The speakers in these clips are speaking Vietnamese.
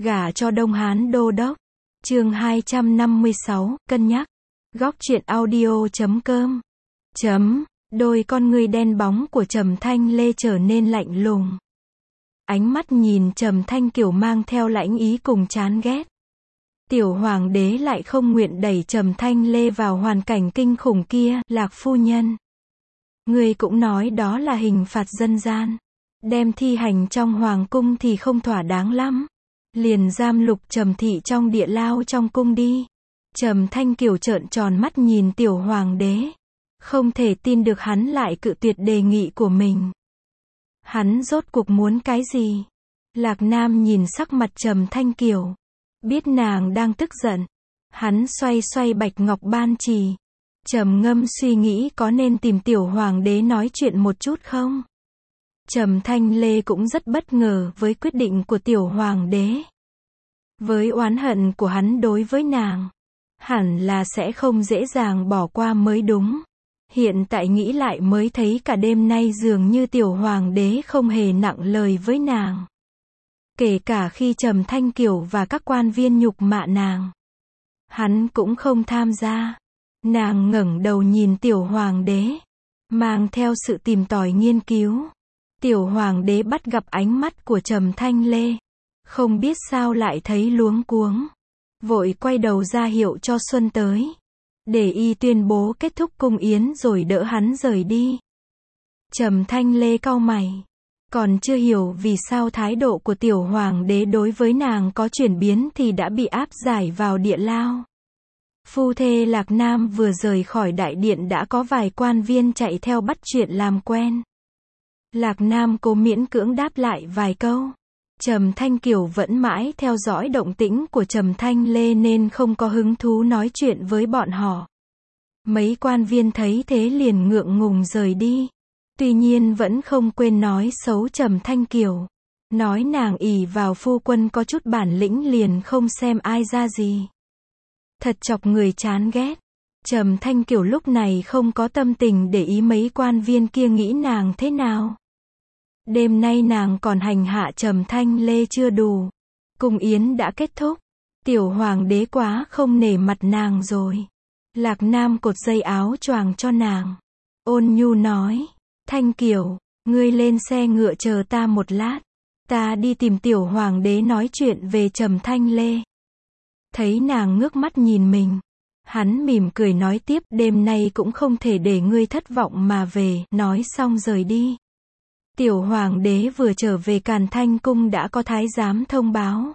Gả cho Đông Hán đô đốc. Chương 256, cân nhắc. Góc truyện audio.com. Đôi con ngươi đen bóng của Trầm Thanh Lê trở nên lạnh lùng. Ánh mắt nhìn Trầm Thanh Kiều mang theo lãnh ý cùng chán ghét. Tiểu hoàng đế lại không nguyện đẩy Trầm Thanh Lê vào hoàn cảnh kinh khủng kia. Lạc phu nhân, ngươi cũng nói đó là hình phạt dân gian, đem thi hành trong hoàng cung thì không thỏa đáng lắm, liền giam Lục Trầm thị trong địa lao trong cung đi. Trầm Thanh Kiều trợn tròn mắt nhìn tiểu hoàng đế, không thể tin được hắn lại cự tuyệt đề nghị của mình. Hắn rốt cuộc muốn cái gì? Lạc Nam nhìn sắc mặt Trầm Thanh Kiều, biết nàng đang tức giận. Hắn xoay xoay bạch ngọc ban chì, trầm ngâm suy nghĩ có nên tìm tiểu hoàng đế nói chuyện một chút không. Trầm Thanh Lê cũng rất bất ngờ với quyết định của tiểu hoàng đế. Với oán hận của hắn đối với nàng, hẳn là sẽ không dễ dàng bỏ qua mới đúng. Hiện tại nghĩ lại mới thấy cả đêm nay dường như tiểu hoàng đế không hề nặng lời với nàng. Kể cả khi Trầm Thanh Kiều và các quan viên nhục mạ nàng, hắn cũng không tham gia. Nàng ngẩng đầu nhìn tiểu hoàng đế, mang theo sự tìm tòi nghiên cứu. Tiểu hoàng đế bắt gặp ánh mắt của Trầm Thanh Lê, không biết sao lại thấy luống cuống, vội quay đầu ra hiệu cho Xuân tới, để y tuyên bố kết thúc cung yến rồi đỡ hắn rời đi. Trầm Thanh Lê cau mày, còn chưa hiểu vì sao thái độ của tiểu hoàng đế đối với nàng có chuyển biến thì đã bị áp giải vào địa lao. Phu thê Lạc Nam vừa rời khỏi đại điện đã có vài quan viên chạy theo bắt chuyện làm quen. Lạc Nam cố miễn cưỡng đáp lại vài câu. Trầm Thanh Kiều vẫn mãi theo dõi động tĩnh của Trầm Thanh Lê nên không có hứng thú nói chuyện với bọn họ. Mấy quan viên thấy thế liền ngượng ngùng rời đi. Tuy nhiên vẫn không quên nói xấu Trầm Thanh Kiều, nói nàng ỷ vào phu quân có chút bản lĩnh liền không xem ai ra gì. Thật chọc người chán ghét. Trầm Thanh Kiều lúc này không có tâm tình để ý mấy quan viên kia nghĩ nàng thế nào. Đêm nay nàng còn hành hạ Trầm Thanh Lê chưa đủ. Cung yến đã kết thúc. Tiểu hoàng đế quá không nể mặt nàng rồi. Lạc Nam cột dây áo choàng cho nàng, ôn nhu nói, Thanh Kiều, ngươi lên xe ngựa chờ ta một lát, ta đi tìm tiểu hoàng đế nói chuyện về Trầm Thanh Lê. Thấy nàng ngước mắt nhìn mình, hắn mỉm cười nói tiếp, đêm nay cũng không thể để ngươi thất vọng mà về. Nói xong rời đi. Tiểu hoàng đế vừa trở về Càn Thanh cung đã có thái giám thông báo,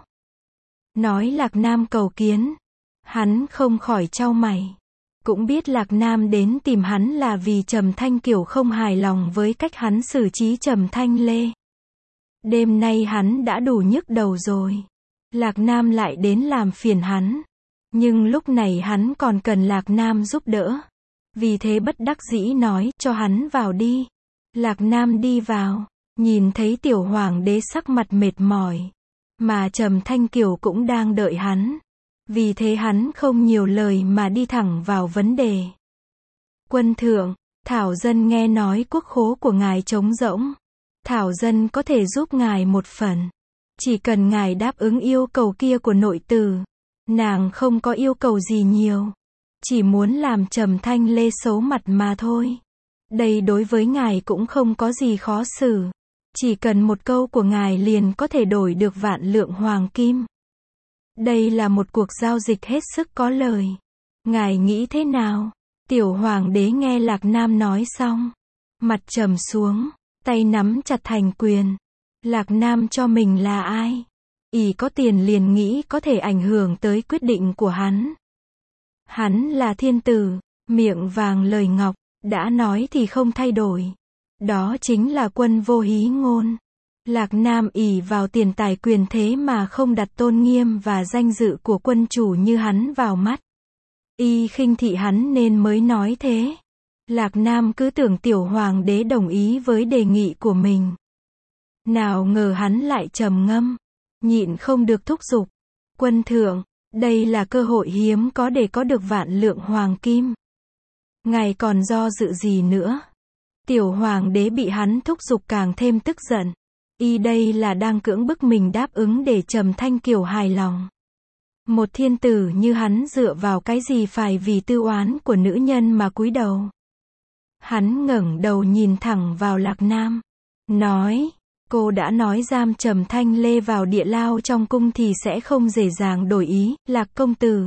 nói Lạc Nam cầu kiến. Hắn không khỏi chau mày, cũng biết Lạc Nam đến tìm hắn là vì Trầm Thanh Kiều không hài lòng với cách hắn xử trí Trầm Thanh Lê. Đêm nay hắn đã đủ nhức đầu rồi, Lạc Nam lại đến làm phiền hắn. Nhưng lúc này hắn còn cần Lạc Nam giúp đỡ, vì thế bất đắc dĩ nói, cho hắn vào đi. Lạc Nam đi vào, nhìn thấy tiểu hoàng đế sắc mặt mệt mỏi, mà Trầm Thanh Kiều cũng đang đợi hắn. Vì thế hắn không nhiều lời mà đi thẳng vào vấn đề. Quân thượng, Thảo dân nghe nói quốc khố của ngài trống rỗng. Thảo dân có thể giúp ngài một phần. Chỉ cần ngài đáp ứng yêu cầu kia của nội tử. Nàng không có yêu cầu gì nhiều, chỉ muốn làm Trầm Thanh Lê xấu mặt mà thôi. Đây đối với ngài cũng không có gì khó xử. Chỉ cần một câu của ngài liền có thể đổi được vạn lượng hoàng kim. Đây là một cuộc giao dịch hết sức có lời. Ngài nghĩ thế nào? Tiểu hoàng đế nghe Lạc Nam nói xong, mặt trầm xuống, tay nắm chặt thành quyền. Lạc Nam cho mình là ai? Ỷ có tiền liền nghĩ có thể ảnh hưởng tới quyết định của hắn. Hắn là thiên tử, miệng vàng lời ngọc, đã nói thì không thay đổi. Đó chính là quân vô hí ngôn. Lạc Nam ỷ vào tiền tài quyền thế mà không đặt tôn nghiêm và danh dự của quân chủ như hắn vào mắt. Y khinh thị hắn nên mới nói thế. Lạc Nam cứ tưởng tiểu hoàng đế đồng ý với đề nghị của mình. Nào ngờ hắn lại trầm ngâm, nhịn không được thúc giục. Quân thượng, đây là cơ hội hiếm có để có được vạn lượng hoàng kim. Ngài còn do dự gì nữa? Tiểu hoàng đế bị hắn thúc giục càng thêm tức giận. Y đây là đang cưỡng bức mình đáp ứng để Trầm Thanh Kiều hài lòng. Một thiên tử như hắn dựa vào cái gì phải vì tư oán của nữ nhân mà cúi đầu. Hắn ngẩng đầu nhìn thẳng vào Lạc Nam. Nói, cô đã nói giam Trầm Thanh Lê vào địa lao trong cung thì sẽ không dễ dàng đổi ý, Lạc công tử.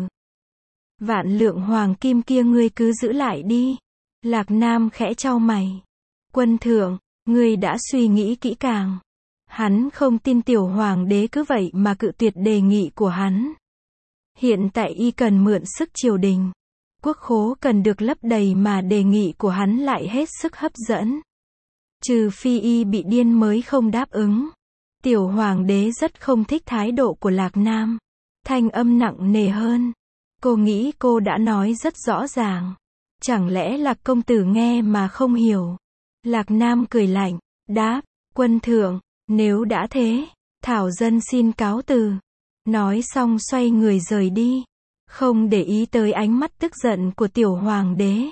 Vạn lượng hoàng kim kia ngươi cứ giữ lại đi. Lạc Nam khẽ chau mày. Quân thượng, ngươi đã suy nghĩ kỹ càng. Hắn không tin tiểu hoàng đế cứ vậy mà cự tuyệt đề nghị của hắn. Hiện tại y cần mượn sức triều đình. Quốc khố cần được lấp đầy mà đề nghị của hắn lại hết sức hấp dẫn. Trừ phi y bị điên mới không đáp ứng. Tiểu hoàng đế rất không thích thái độ của Lạc Nam. Thanh âm nặng nề hơn. Cô nghĩ cô đã nói rất rõ ràng. Chẳng lẽ Lạc công tử nghe mà không hiểu? Lạc Nam cười lạnh, đáp, quân thượng, nếu đã thế, thảo dân xin cáo từ. Nói xong xoay người rời đi. Không để ý tới ánh mắt tức giận của tiểu hoàng đế.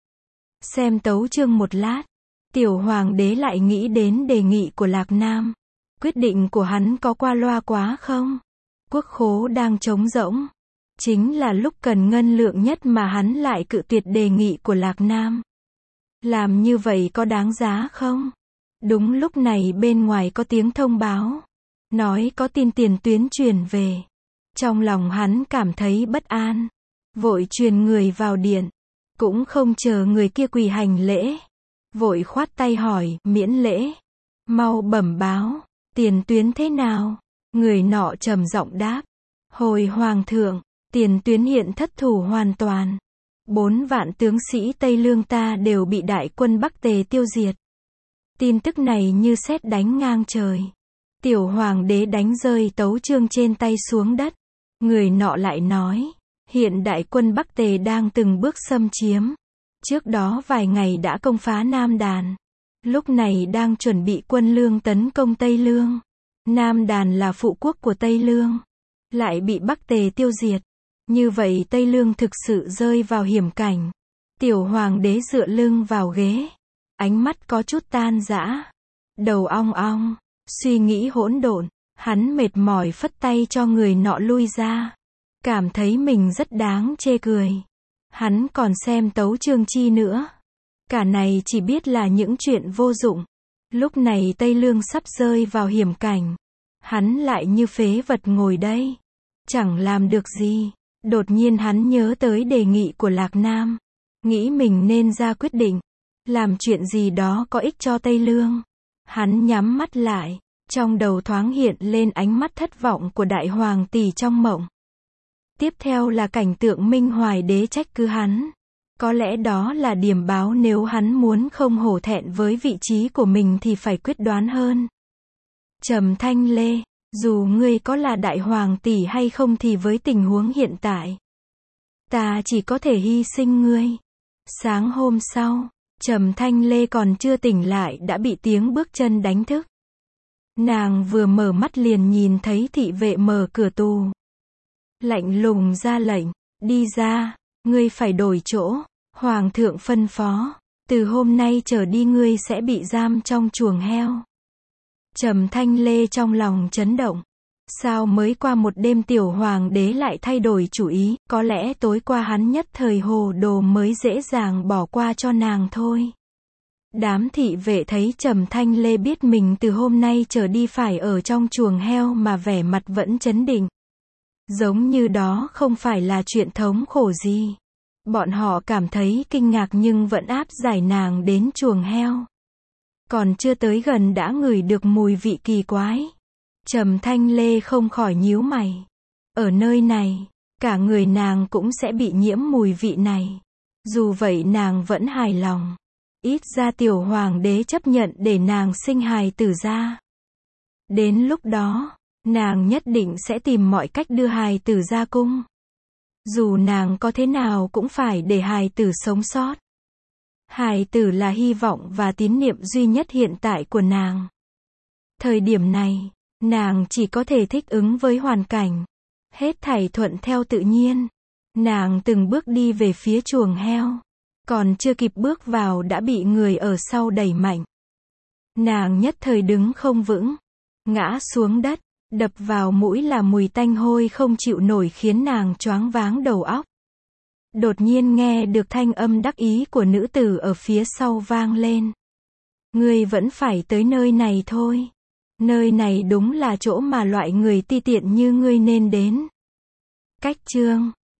Xem tấu chương một lát. Tiểu hoàng đế lại nghĩ đến đề nghị của Lạc Nam. Quyết định của hắn có qua loa quá không? Quốc khố đang trống rỗng. Chính là lúc cần ngân lượng nhất mà hắn lại cự tuyệt đề nghị của Lạc Nam. Làm như vậy có đáng giá không? Đúng lúc này bên ngoài có tiếng thông báo. Nói có tin tiền tuyến truyền về. Trong lòng hắn cảm thấy bất an. Vội truyền người vào điện. Cũng không chờ người kia quỳ hành lễ. Vội khoát tay hỏi, miễn lễ. Mau bẩm báo, tiền tuyến thế nào? Người nọ trầm giọng đáp. Hồi hoàng thượng, tiền tuyến hiện thất thủ hoàn toàn. 4 vạn tướng sĩ Tây Lương ta đều bị đại quân Bắc Tề tiêu diệt. Tin tức này như sét đánh ngang trời. Tiểu hoàng đế đánh rơi tấu chương trên tay xuống đất. Người nọ lại nói, hiện đại quân Bắc Tề đang từng bước xâm chiếm. Trước đó vài ngày đã công phá Nam Đàn. Lúc này đang chuẩn bị quân lương tấn công Tây Lương. Nam Đàn là phụ quốc của Tây Lương. Lại bị Bắc Tề tiêu diệt. Như vậy Tây Lương thực sự rơi vào hiểm cảnh. Tiểu hoàng đế dựa lưng vào ghế. Ánh mắt có chút tan rã. Đầu ong ong. Suy nghĩ hỗn độn. Hắn mệt mỏi phất tay cho người nọ lui ra. Cảm thấy mình rất đáng chê cười. Hắn còn xem tấu chương chi nữa. Cả này chỉ biết là những chuyện vô dụng. Lúc này Tây Lương sắp rơi vào hiểm cảnh. Hắn lại như phế vật ngồi đây. Chẳng làm được gì. Đột nhiên hắn nhớ tới đề nghị của Lạc Nam. Nghĩ mình nên ra quyết định. Làm chuyện gì đó có ích cho Tây Lương. Hắn nhắm mắt lại. Trong đầu thoáng hiện lên ánh mắt thất vọng của đại hoàng tỷ trong mộng. Tiếp theo là cảnh tượng Minh Hoài đế trách cứ hắn. Có lẽ đó là điểm báo nếu hắn muốn không hổ thẹn với vị trí của mình thì phải quyết đoán hơn. Trầm Thanh Lê, dù ngươi có là đại hoàng tỷ hay không thì với tình huống hiện tại, ta chỉ có thể hy sinh ngươi. Sáng hôm sau, Trầm Thanh Lê còn chưa tỉnh lại đã bị tiếng bước chân đánh thức. Nàng vừa mở mắt liền nhìn thấy thị vệ mở cửa tù. Lạnh lùng ra lệnh, đi ra, ngươi phải đổi chỗ, hoàng thượng phân phó, từ hôm nay trở đi ngươi sẽ bị giam trong chuồng heo. Trầm Thanh Lê trong lòng chấn động. Sao mới qua một đêm tiểu hoàng đế lại thay đổi chủ ý, có lẽ tối qua hắn nhất thời hồ đồ mới dễ dàng bỏ qua cho nàng thôi. Đám thị vệ thấy Trầm Thanh Lê biết mình từ hôm nay trở đi phải ở trong chuồng heo mà vẻ mặt vẫn trấn định. Giống như đó không phải là chuyện thống khổ gì. Bọn họ cảm thấy kinh ngạc nhưng vẫn áp giải nàng đến chuồng heo. Còn chưa tới gần đã ngửi được mùi vị kỳ quái. Trầm Thanh Lê không khỏi nhíu mày. Ở nơi này, cả người nàng cũng sẽ bị nhiễm mùi vị này. Dù vậy nàng vẫn hài lòng. Ít ra tiểu hoàng đế chấp nhận để nàng sinh hài tử ra. Đến lúc đó, nàng nhất định sẽ tìm mọi cách đưa hài tử ra cung. Dù nàng có thế nào cũng phải để hài tử sống sót. Hài tử là hy vọng và tín niệm duy nhất hiện tại của nàng. Thời điểm này, nàng chỉ có thể thích ứng với hoàn cảnh. Hết thảy thuận theo tự nhiên. Nàng từng bước đi về phía chuồng heo. Còn chưa kịp bước vào đã bị người ở sau đẩy mạnh. Nàng nhất thời đứng không vững. Ngã xuống đất, đập vào mũi là mùi tanh hôi không chịu nổi khiến nàng choáng váng đầu óc. Đột nhiên nghe được thanh âm đắc ý của nữ tử ở phía sau vang lên. Ngươi vẫn phải tới nơi này thôi. Nơi này đúng là chỗ mà loại người ti tiện như ngươi nên đến. Cách chương